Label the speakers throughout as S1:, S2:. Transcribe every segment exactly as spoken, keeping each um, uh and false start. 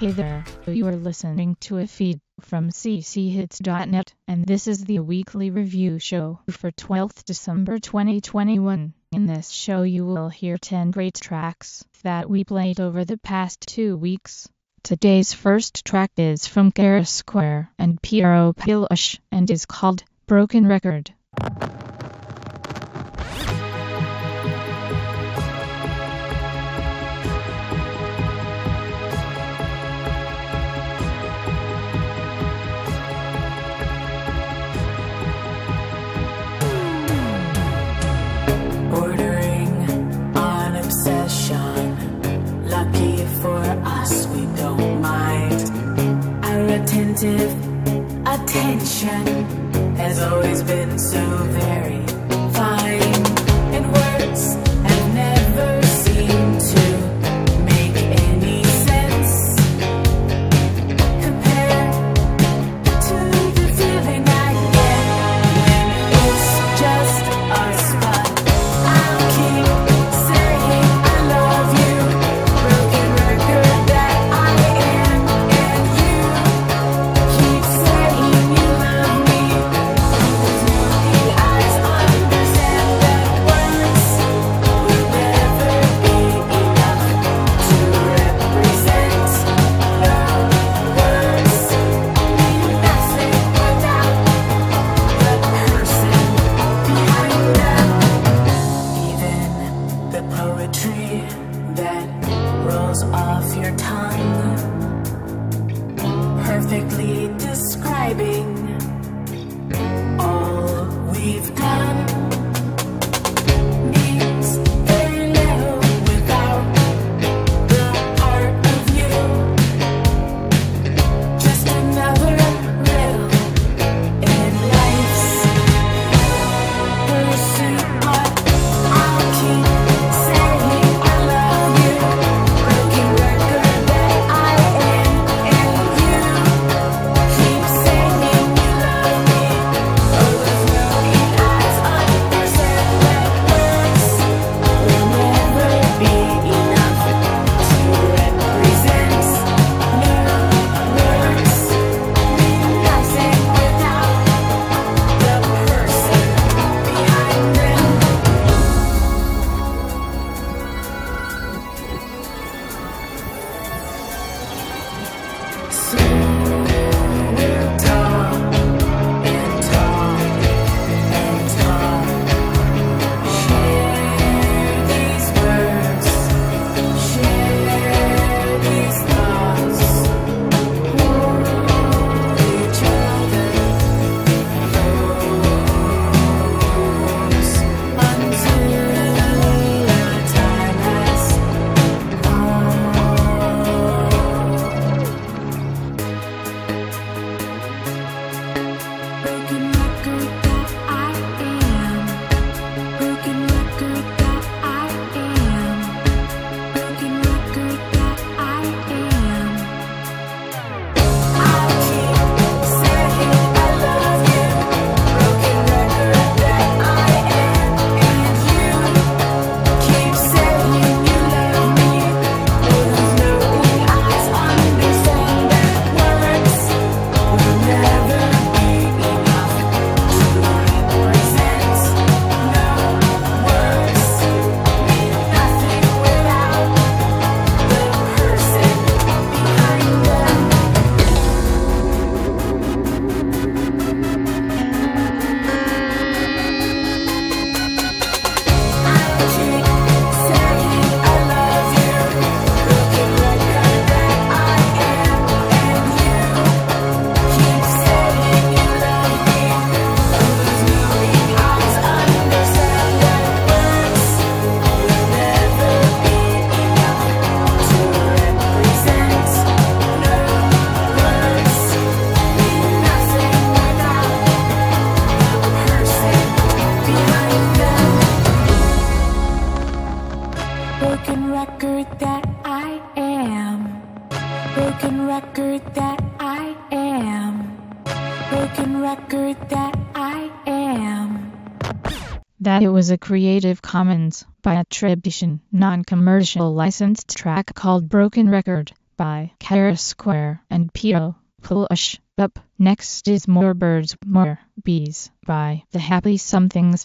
S1: Hey there, you are listening to a feed from c c hits dot net, and this is the weekly review show for twelfth December twenty twenty-one. In this show you will hear ten great tracks that we played over the past two weeks. Today's first track is from Kara Square and Piero Pilush and is called Broken Record.
S2: Attention has always been so very fine, and words have never seemed to make any sense compared to the feeling I get when it's just us. But I'll keep saying I love you, broken record that I am, and you keep saying you love me. The eyes understand that words will never be enough to represent. No words mean nothing without the person behind them. Even the poetry that rolls off your tongue, perfectly describing all we've done, means very little without the part of you. Just another riddle in life's pursuit. But I'll keep saying I love you, broken record that I am, and you keep saying you love me. Oh, those knowing eyes understand that words will never be enough to represent. No words mean nothing without the person behind them. So we'll talk and talk and talk, share these words, share these thoughts, hold each other close until our time has broken record that I am, broken record that I am, broken record that I am. I'll keep saying I love you, broken record that I am, and you keep saying you love me. Those knowing eyes understand that words will never be enough to represent. No words mean nothing without the person behind them. I'll keep saying I love you, broken record that I am, and you keep saying you love me. Those knowing eyes understand that words will never be enough to represent. No words mean nothing without the person behind them. Broken record that I am, broken record that I am, broken record that I am.
S1: That it was a Creative Commons by attribution, non-commercial licensed track called Broken Record by Kara Square and Pio Push. Up next is More Birds, More Bees by The Happy Somethings.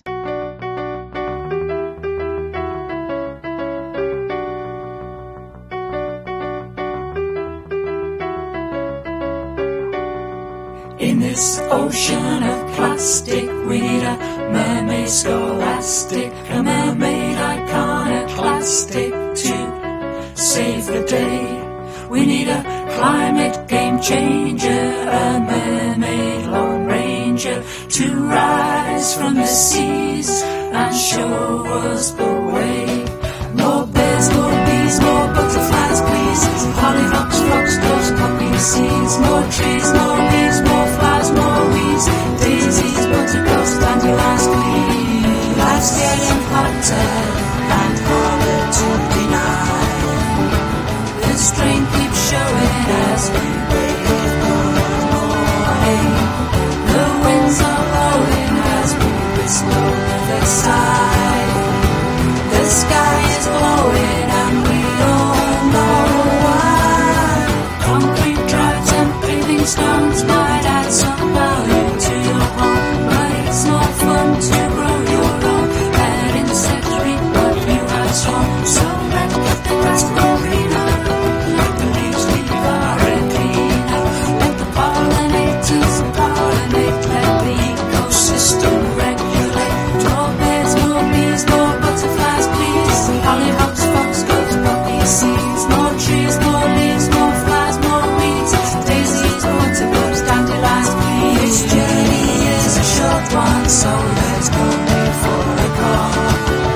S2: In this ocean of plastic, we need a mermaid scholastic, a mermaid iconoclastic to save the day. We need a climate game changer, a mermaid lone ranger to rise from the seas and show us the way. More birds, more bees, more butterflies, please. Hollyhocks, foxgloves, poppy seeds. More trees, more leaves, more flowers, more weeds. Daisies, buttercups, dandelions, please. Life's getting hotter and harder to deny. The strain keeps showing as we wait for the morning. The winds are blowing as we whistle the sigh. The sky is glowing and we all know why. Concrete drives and paving stones might add some value to your home, but it's not fun to grow your own. Let insects reap what you have sown. So let's get the grass grow greener, let the leaves leave our air cleaner, let the pollinators pollinate, let the ecosystem regulate. More birds, more bees, more butterflies, please. Hollyhocks, foxgloves, poppy seeds. More trees, more leaves, more flowers, more weeds. Daisies, buttercups, dandelions, please. This journey is a short one, so let's go before a call.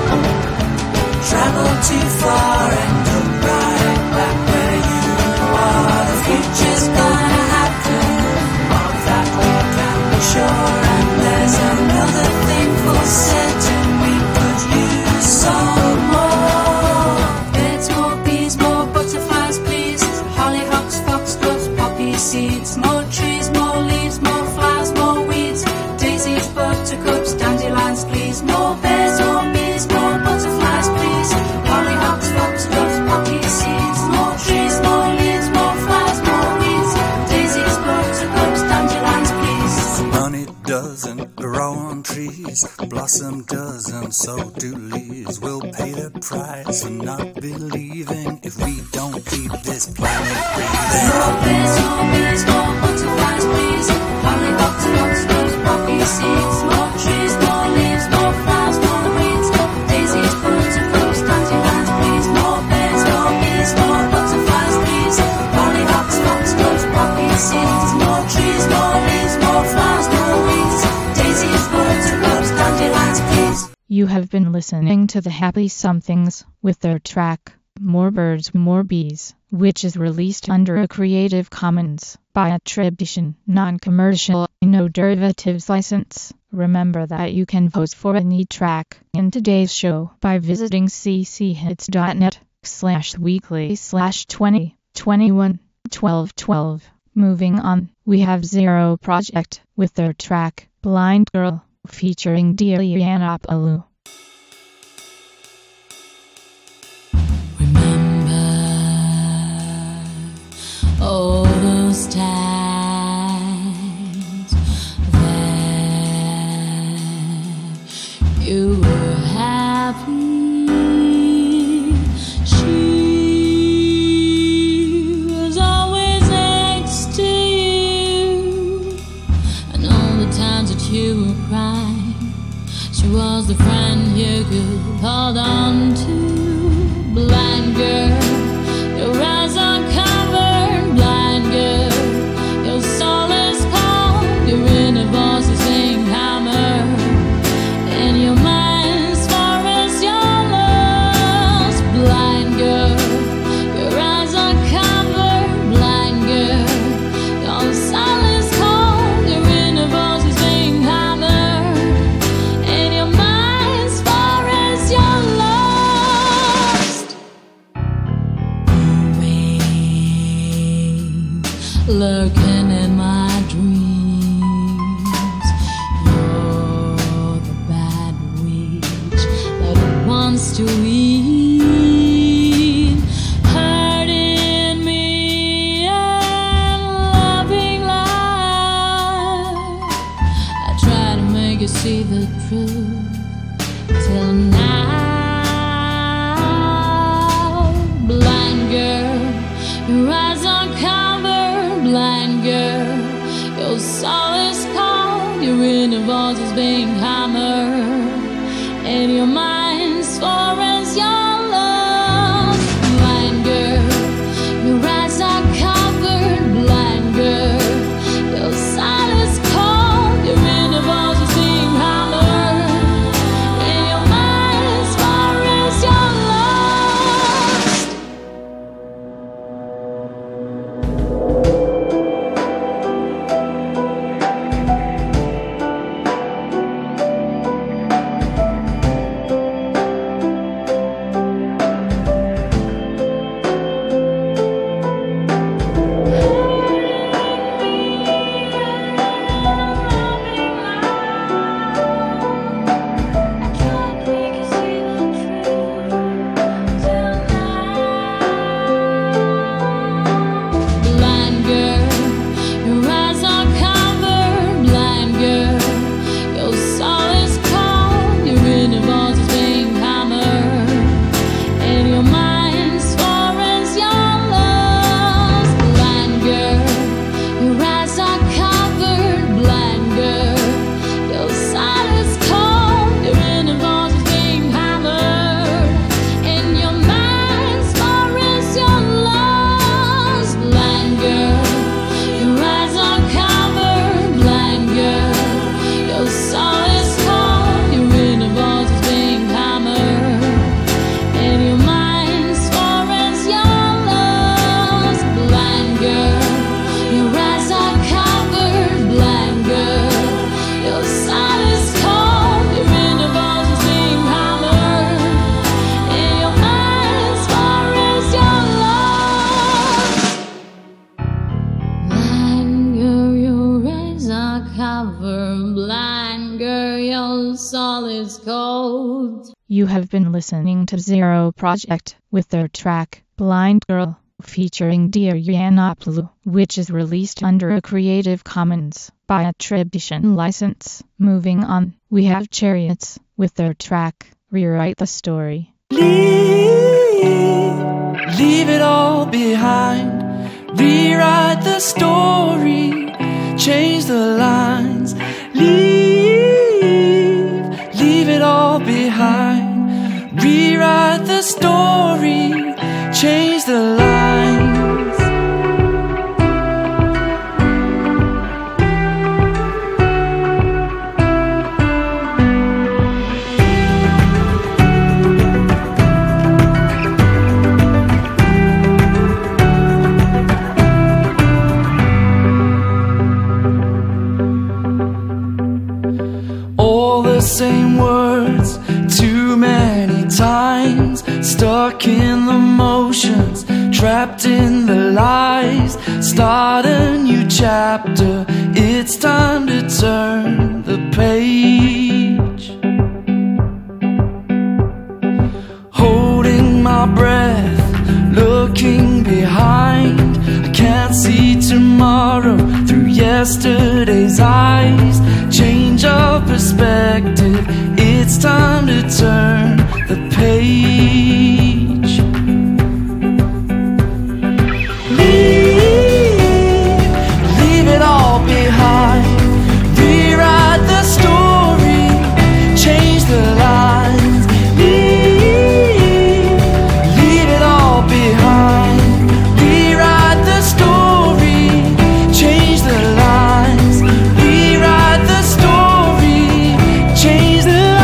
S2: Travel too far and come right back where you are. The future's gonna happen, of that we can be sure. And there's another thing for certain, we could use some more. Birds, more bees, more butterflies, please. Hollyhocks, foxgloves, poppy seeds. More trees, more leaves, more flowers, more weeds. Daisies, buttercups, dandelions, please. More birds, more bees, more butterflies, please. Hollyhocks, foxgloves, poppy seeds. More trees, more leaves, more flowers, more weeds. Daisies, buttercups, dandelions, please.
S3: Honey doesn't grow on trees, blossom doesn't, so do leaves. We'll pay the price for not believing if we don't keep this planet breathing.
S2: More birds, more bees, more butterflies, please. Hollyhocks, foxgloves, poppy seeds. More trees, more leaves, more flowers, more weeds. Daisies, buttercups, dandelions, please. More birds, more bees, more butterflies, please. Hollyhocks, foxgloves, poppy seeds. More trees, more leaves, more flowers, more weeds. Daisies, buttercups, dandelions, please.
S1: You have been listening to The Happy Somethings with their track More Birds, More Bees, which is released under a Creative Commons by attribution, non-commercial, no derivatives license. Remember that you can vote for any track in today's show by visiting cchits.net slash weekly slash 20 21 12 12. Moving on, we have Zero Project with their track Blind Girl featuring Dianapalu.
S4: All those times that you were happy, she was always next to you, and all the times that you were crying, she was the friend you could hold on to. Blind girl, your eyes are covered. Blind girl, your soul is cold. Your inner voice is saying hammer, and your mind's far as you're lost. Blind girl, your eyes are covered. Blind girl, your soul is cold. Your inner voice is saying hammer, and your mind's far as you're lost. Lurking in my dreams, you're the bad witch that wants to eat, hurting me roads.
S1: You have been listening to Zero Project with their track Blind Girl, featuring Dear Yiannopoulos, which is released under a Creative Commons by attribution license. Moving on, we have Chariots with their track Rewrite the Story.
S2: Leave, leave it all behind. Rewrite the story, change the lines. Leave, leave it all behind. Rewrite the story, change the lines. Same words too many times, stuck in the motions, trapped in the lies. Start a new chapter, it's time to turn the page. Holding my breath, looking behind, I can't see tomorrow through yesterday's eyes. Change of perspective, it's time to turn the page. Leave, leave it all behind. Rewrite the story, change the lines. Leave, leave it all behind. Rewrite the story, change the lines. Rewrite the story, change the lines.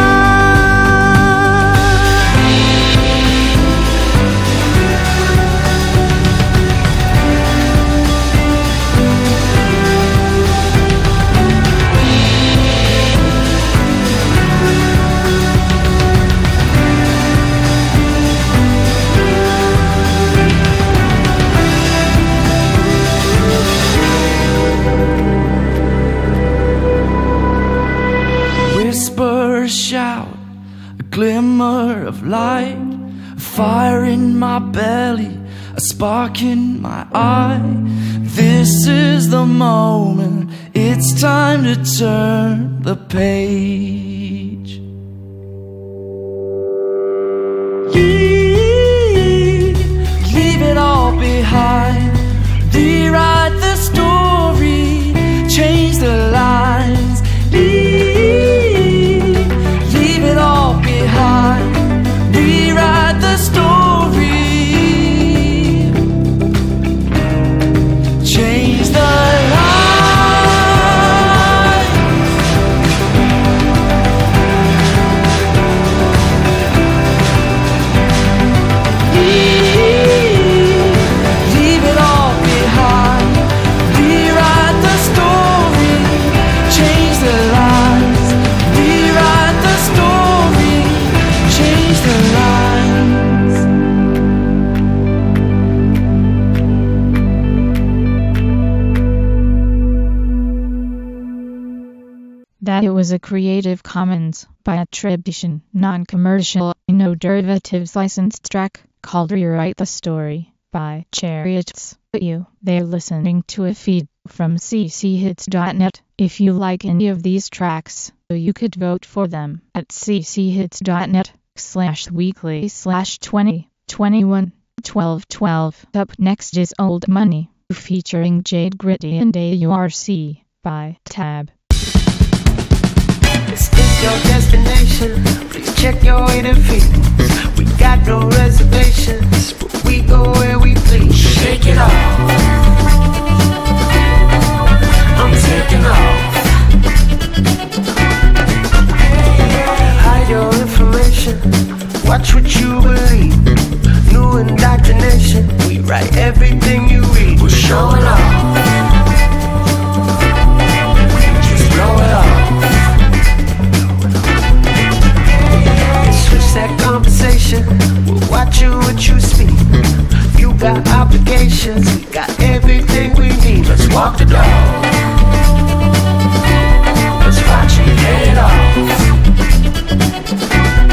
S2: Whisper, a shout, a glimmer of light, a fire in my belly, a spark in my eye. This is the moment, it's time to turn the page. Leave, leave it all behind. Rewrite the story, change the lines. Leave, leave it all behind. Rewrite the story, change the lines. Leave, leave it all behind. Rewrite the story, change the lines. Rewrite the story, change the lines.
S1: That it was a Creative Commons by attribution, non-commercial, no derivatives licensed track called Rewrite the Story by Chariots. You, they're listening to a feed from c c hits dot net. If you like any of these tracks, you could vote for them at c c hits dot net slash weekly slash twenty twenty-one twelve twelve. Up next is Old Money, featuring Jade Gritty and A U R C by Tab.
S5: This is your destination, please check your way to feet. We got no reservations, but we go where we please.
S2: Shake it off, I'm taking off.
S5: Hide your information, watch what you believe. New indoctrination, we write everything you read.
S2: We're showing off, just blow it off.
S5: Switch that conversation, we'll watch you what you speak. You got obligations, we got everything we need.
S2: Let's walk the dog, let's watch you get it off.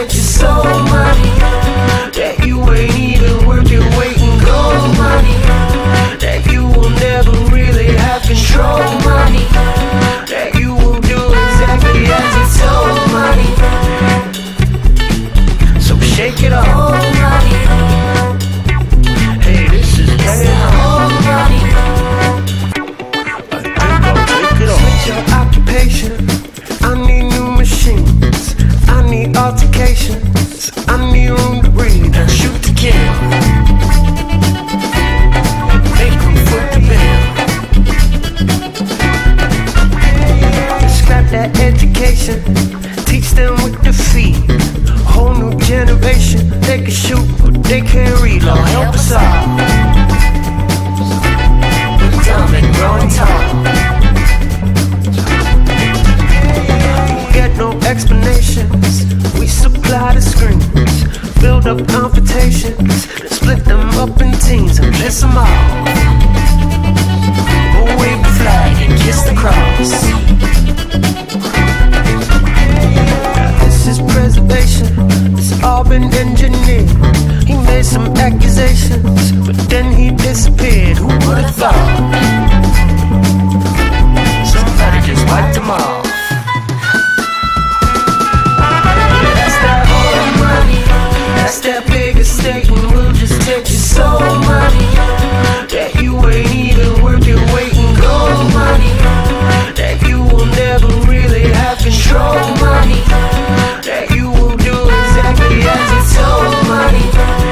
S5: touch your soul money. That you ain't even worth your weight in gold money. That you will never really have control money. That you will do exactly as you're told money. So shake it off. Hey, this is paying off. I think I'll take it off. Switch your occupation. I need new machines. I need altercations. I need room to breathe and shoot to kill. Make them foot the bill. Scrap that education. Teach them with the feet. Whole new generation. They can shoot, but they can't read. Lord help us all. We're dumb and growing tall. Get no explanations. We supply the screens. Build up confrontations. Split them up in teams and piss them off. We'll wave the flag and kiss the cross. This is preservation. It's all been engineered. He made some accusations, but then he disappeared. Who would have thought? Somebody just wiped them off. That's that big estate and we'll just take your soul money. That you ain't even worth your weight in gold money. That you will never really have control money. That you will do exactly as you're told money.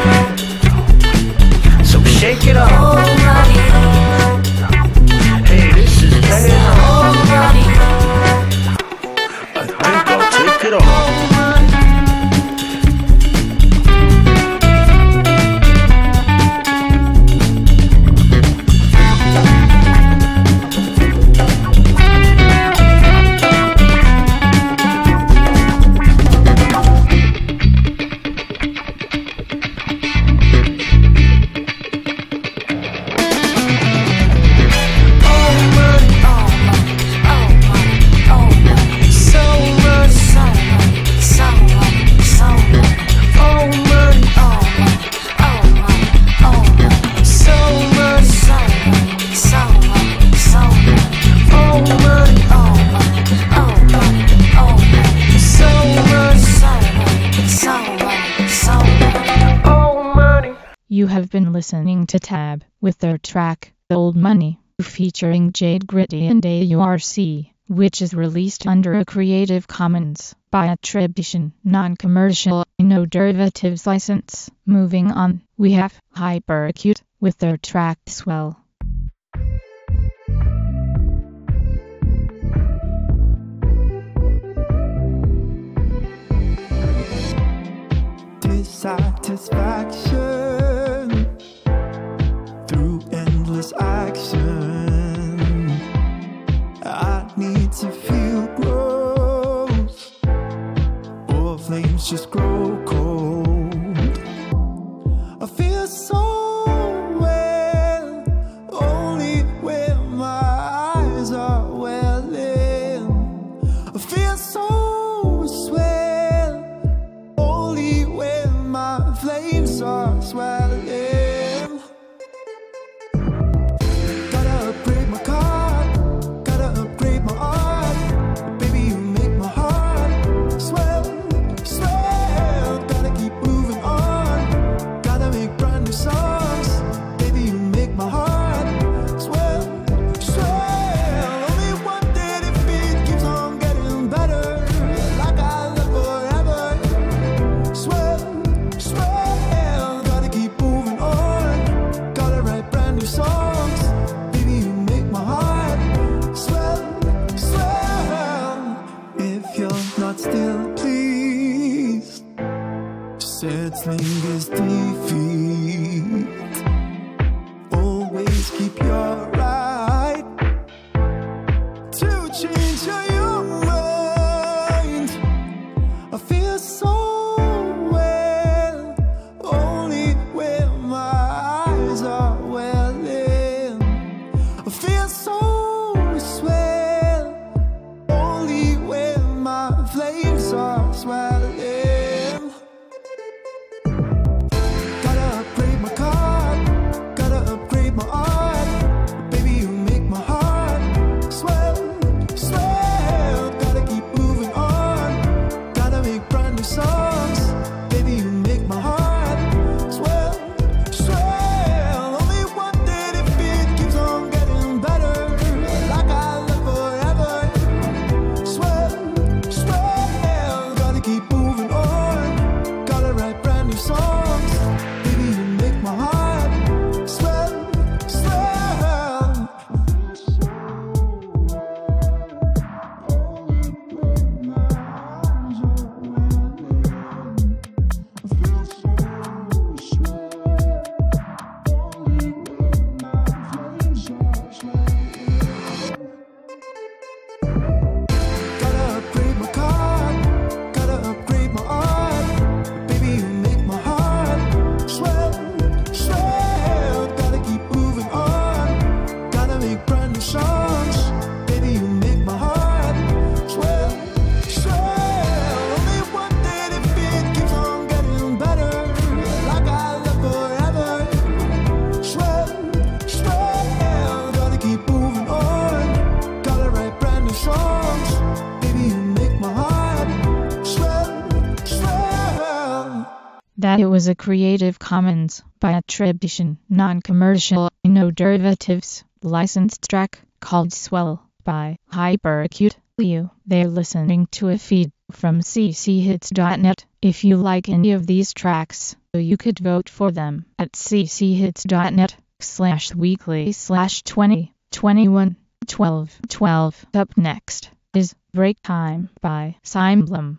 S5: So shake it off. Hey, this is paying off. I think I'll take it off.
S1: You have been listening to Tab with their track, Old Money, featuring Jade Gritty and A U R C, which is released under a Creative Commons by attribution, non-commercial, no derivatives license. Moving on, we have Hyperacute with their track Swell.
S6: Dissatisfaction through endless action. I need to feel growth, or flames just grow cold. I feel so well, only when my eyes are welling. I feel so swell, only when my flames are swelling. Gotta upgrade my car, gotta upgrade my art. Baby, you make my heart swell, swell. Gotta keep moving on, gotta make brand new songs. Baby, you make my heart swell, swell. Only one day if it keeps on getting better, like I love forever. Swell, swell. Gotta keep moving on, gotta write brand new songs. Baby, you make my heart swell, swell. If you're not still pleased, settling is defeat. Always keep your right to change your mind. I feel so well, only when my eyes are welling. I feel so swell, only when my flames are swelling.
S1: that it was a Creative Commons by attribution, non-commercial, no derivatives, licensed track called Swell by Hyperacute. You, they're listening to a feed from c c hits dot net. If you like any of these tracks, you could vote for them at c c hits dot net slash weekly slash twenty twenty-one twelve twelve. Up next is Break Time by Simblem.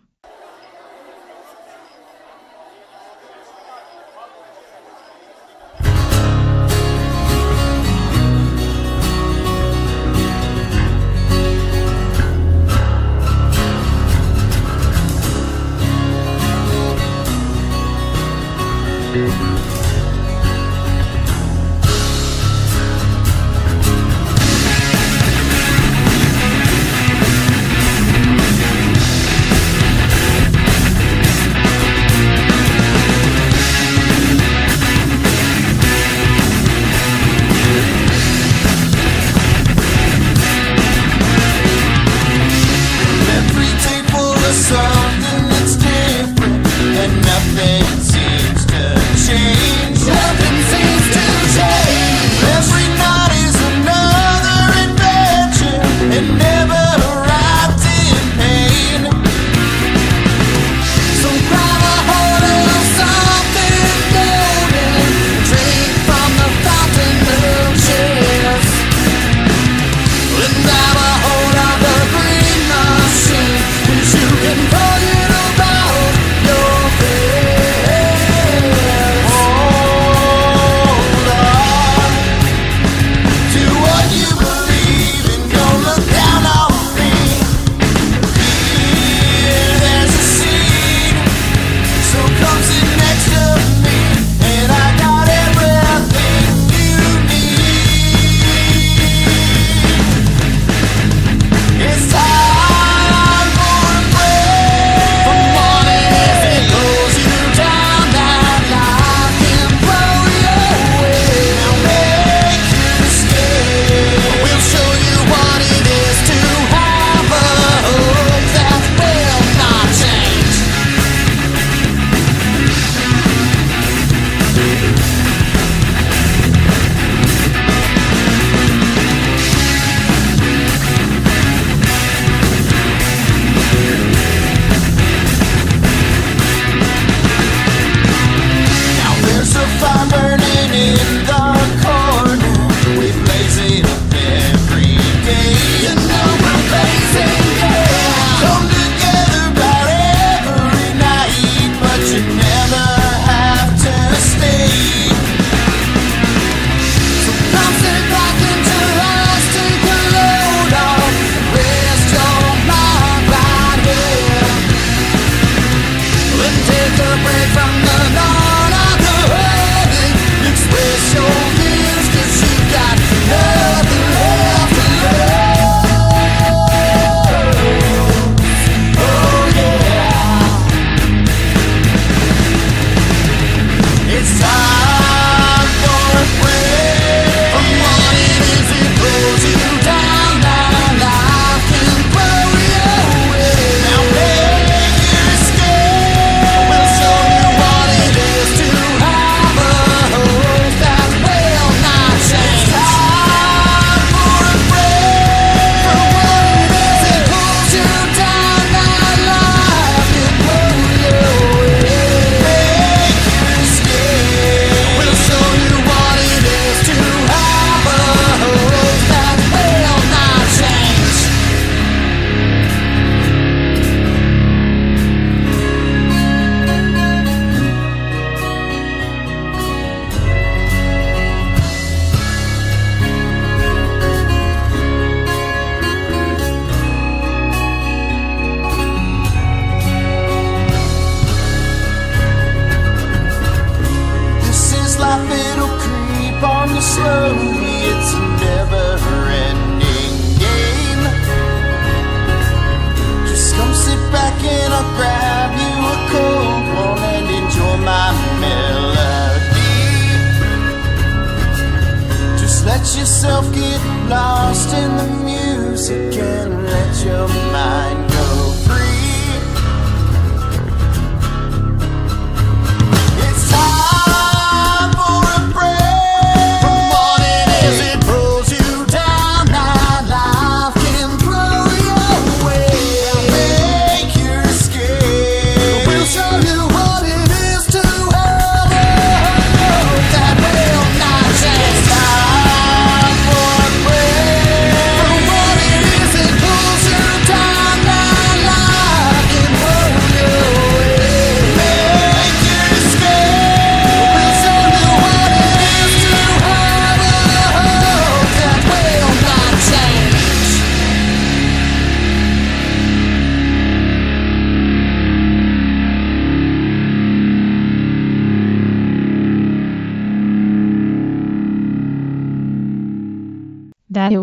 S5: Thank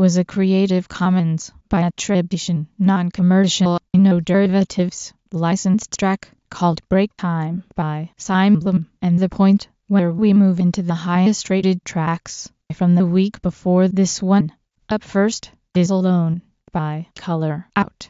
S1: was a Creative Commons by attribution, non-commercial, no derivatives, licensed track called Break Time by Symblem, and the point where we move into the highest rated tracks from the week before this one. Up first is Alone by Color Out.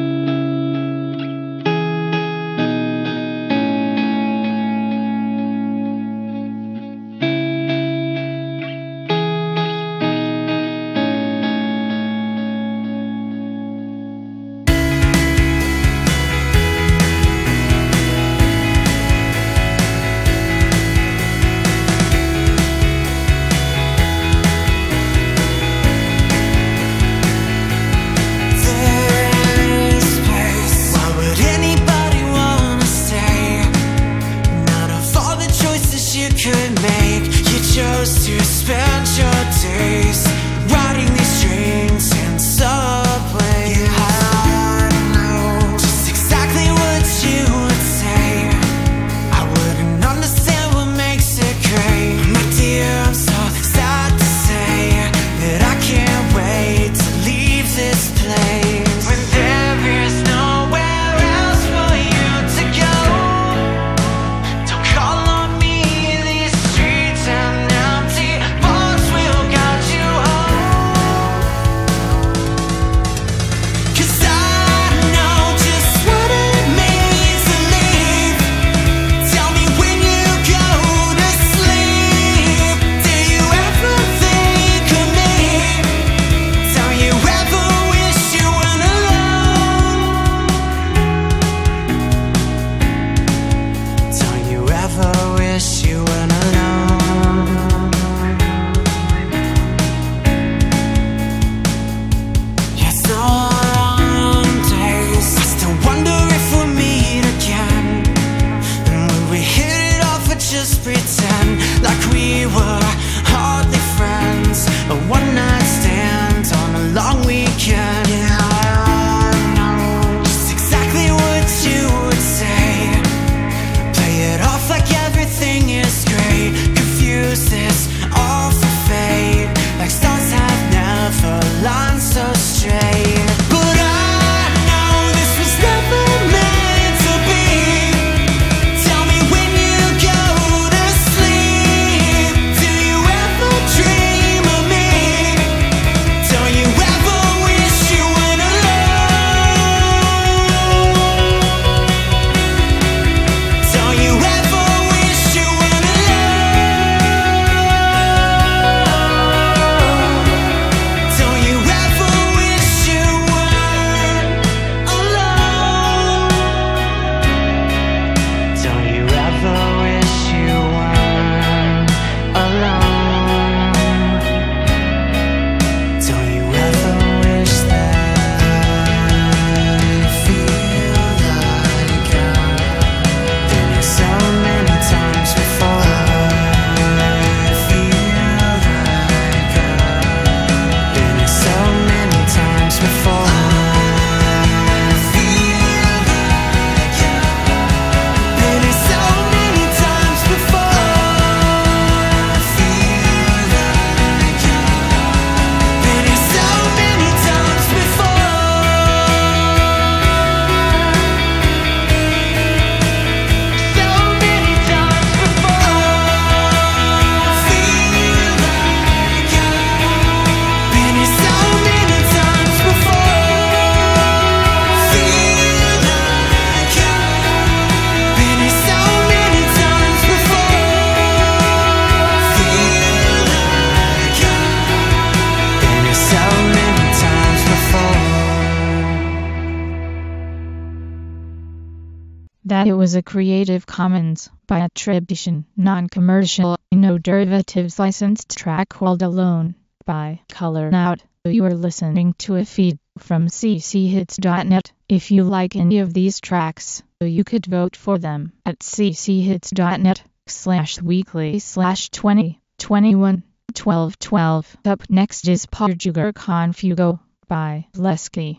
S1: That it was a Creative Commons by attribution, non-commercial, no derivatives licensed track called Alone by Color Out. You are listening to a feed from c c hits dot net. If you like any of these tracks, you could vote for them at c c hits dot net slash weekly slash twenty twenty-one twelve twelve. Up next is Portugal Confugo by Lesky.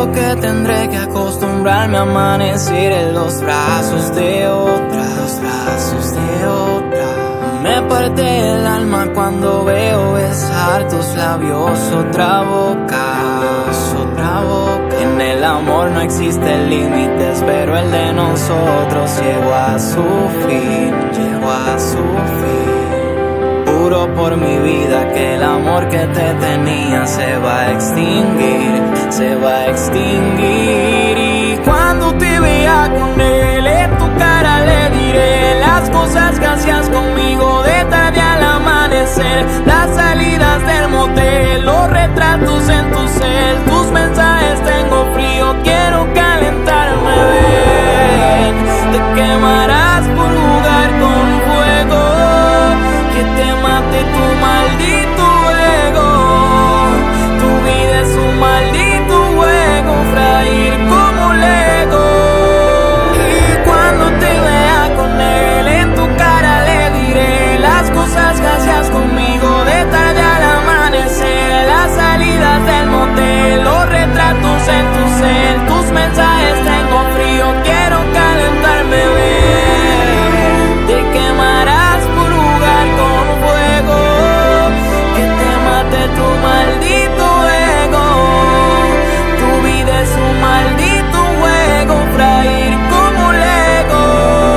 S7: creo que tendré que acostumbrarme a amanecer en los brazos de otra, los brazos de otra. Me parte el alma cuando veo besar tus labios, otra boca, otra boca. En el amor no existen límites, pero el de nosotros llegó a su fin, llegó a su fin. Juro por mi vida que el amor que te tenía se va a extinguir, se va a extinguir. Y cuando te vea con él, en tu cara le diré las cosas que hacías conmigo de tarde al amanecer, las salidas del motel, los retratos en tu cel, tus mensajes tengo frío, quiero calentarme, ven. Te quemarás por jugar con fuego, que te mate tu maldito ego. Tu vida es un maldito juego, frágil como Lego. Y cuando te vea con él, en tu cara le diré las cosas que hacías conmigo de tarde al amanecer, las salidas del motel, los retratos en tu cel, tus mensajes tengo frío, quiero calentarme, ven. Te quemarás por jugar con fuego, que te mate tu maldito ego. Tu vida es un maldito juego, frágil como Lego.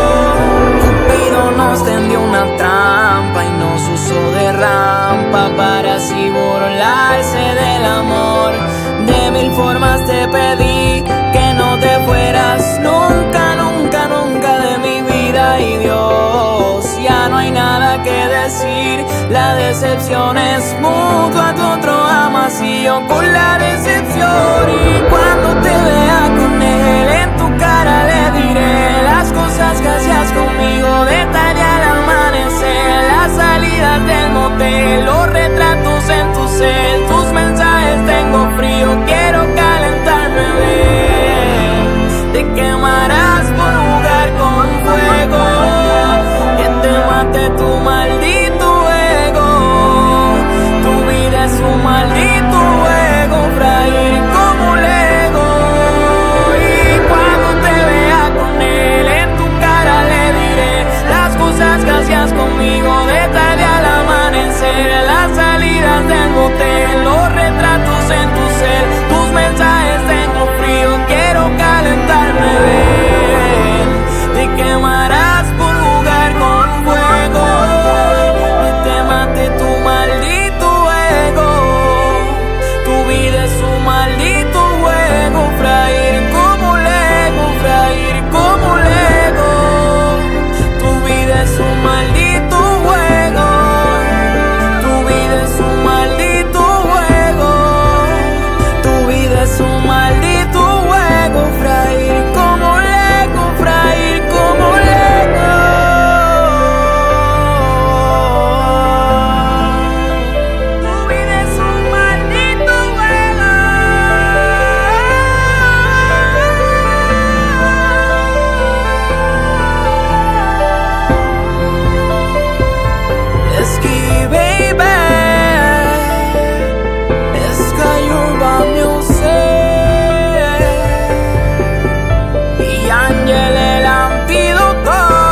S7: Cupido nos tendió una trampa y nos usó de rampa para así burlarse del amor. De mil formas te pedí que no te fueras nunca, nunca, nunca de mi vida. Y Dios, ya no hay nada que decir, la decepción es mutua, tu otro amas y yo con la decepción. Y cuando te vea con él, en tu cara le diré las cosas que hacías conmigo de tarde al amanecer, las salidas del motel, los retratos en tu cel, tus mensajes tengo frío, quiero calentarme, ven. Te quemarás por jugar con fuego, que te mate tu maldito ego. Tu vida es un maldito juego, frágil como Lego. Y cuando te vea con él, en tu cara le diré las cosas que hacías conmigo de tarde al amanecer, las salidas del motel, los retratos en tu cel, tus mensajes tengo frío, quiero calentarme, ven. Te quemarás por jugar con fuego, que te mate tu maldito ego. Tu vida es un maldito juego, frágil como Lego, frágil como Lego. Tu vida es un maldito juego, tu vida es un maldito juego. Tu vida es un maldito juego, frágil como Lego, frágil como Lego. Tu vida es un maldito juego. Esqui, baby, Sky Urban Music y Ángel el antídoto.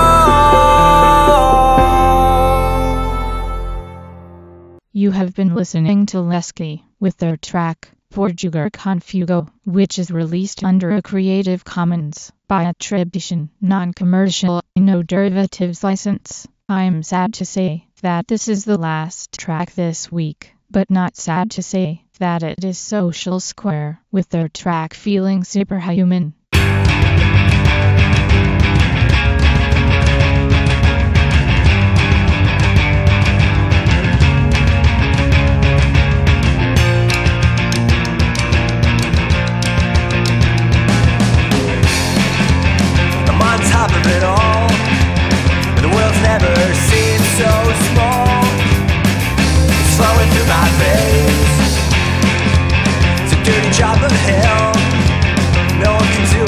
S1: You have been listening to Lesky with their track, Portugal Confugo, which is released under a Creative Commons by attribution, non-commercial, no derivatives license. I'm sad to say that this is the last track this week, but not sad to say that it is Social Square with their track Feeling Superhuman.
S5: I'm on top of it all. The world's never seemed so small. It's flowing through my veins. It's a dirty job of hell. No one can do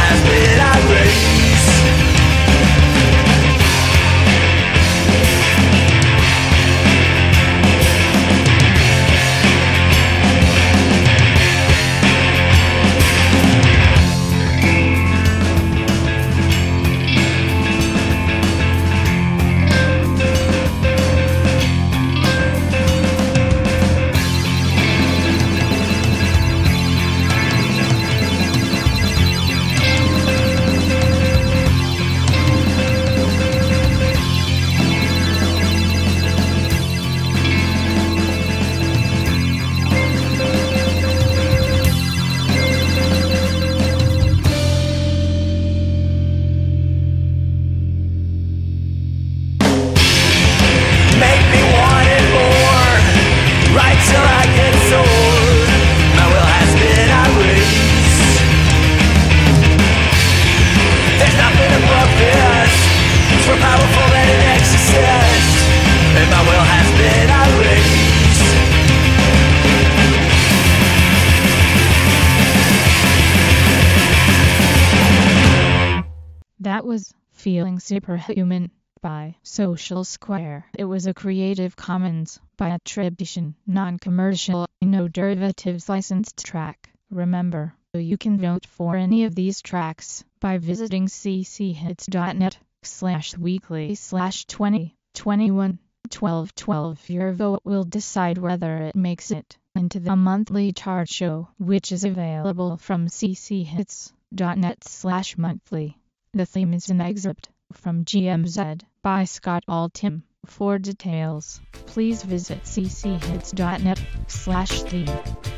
S5: has been erased.
S1: That was Feeling Superhuman by Social Square. It was a Creative Commons by attribution, non-commercial, no derivatives licensed track. Remember, you can vote for any of these tracks by visiting cchits.net slash weekly slash 20 21 12 12. Your vote will decide whether it makes it into the monthly chart show, which is available from cchits.net slash monthly. The theme is an excerpt from G M Z by Scott Altham. For details, please visit cchits.net slash theme.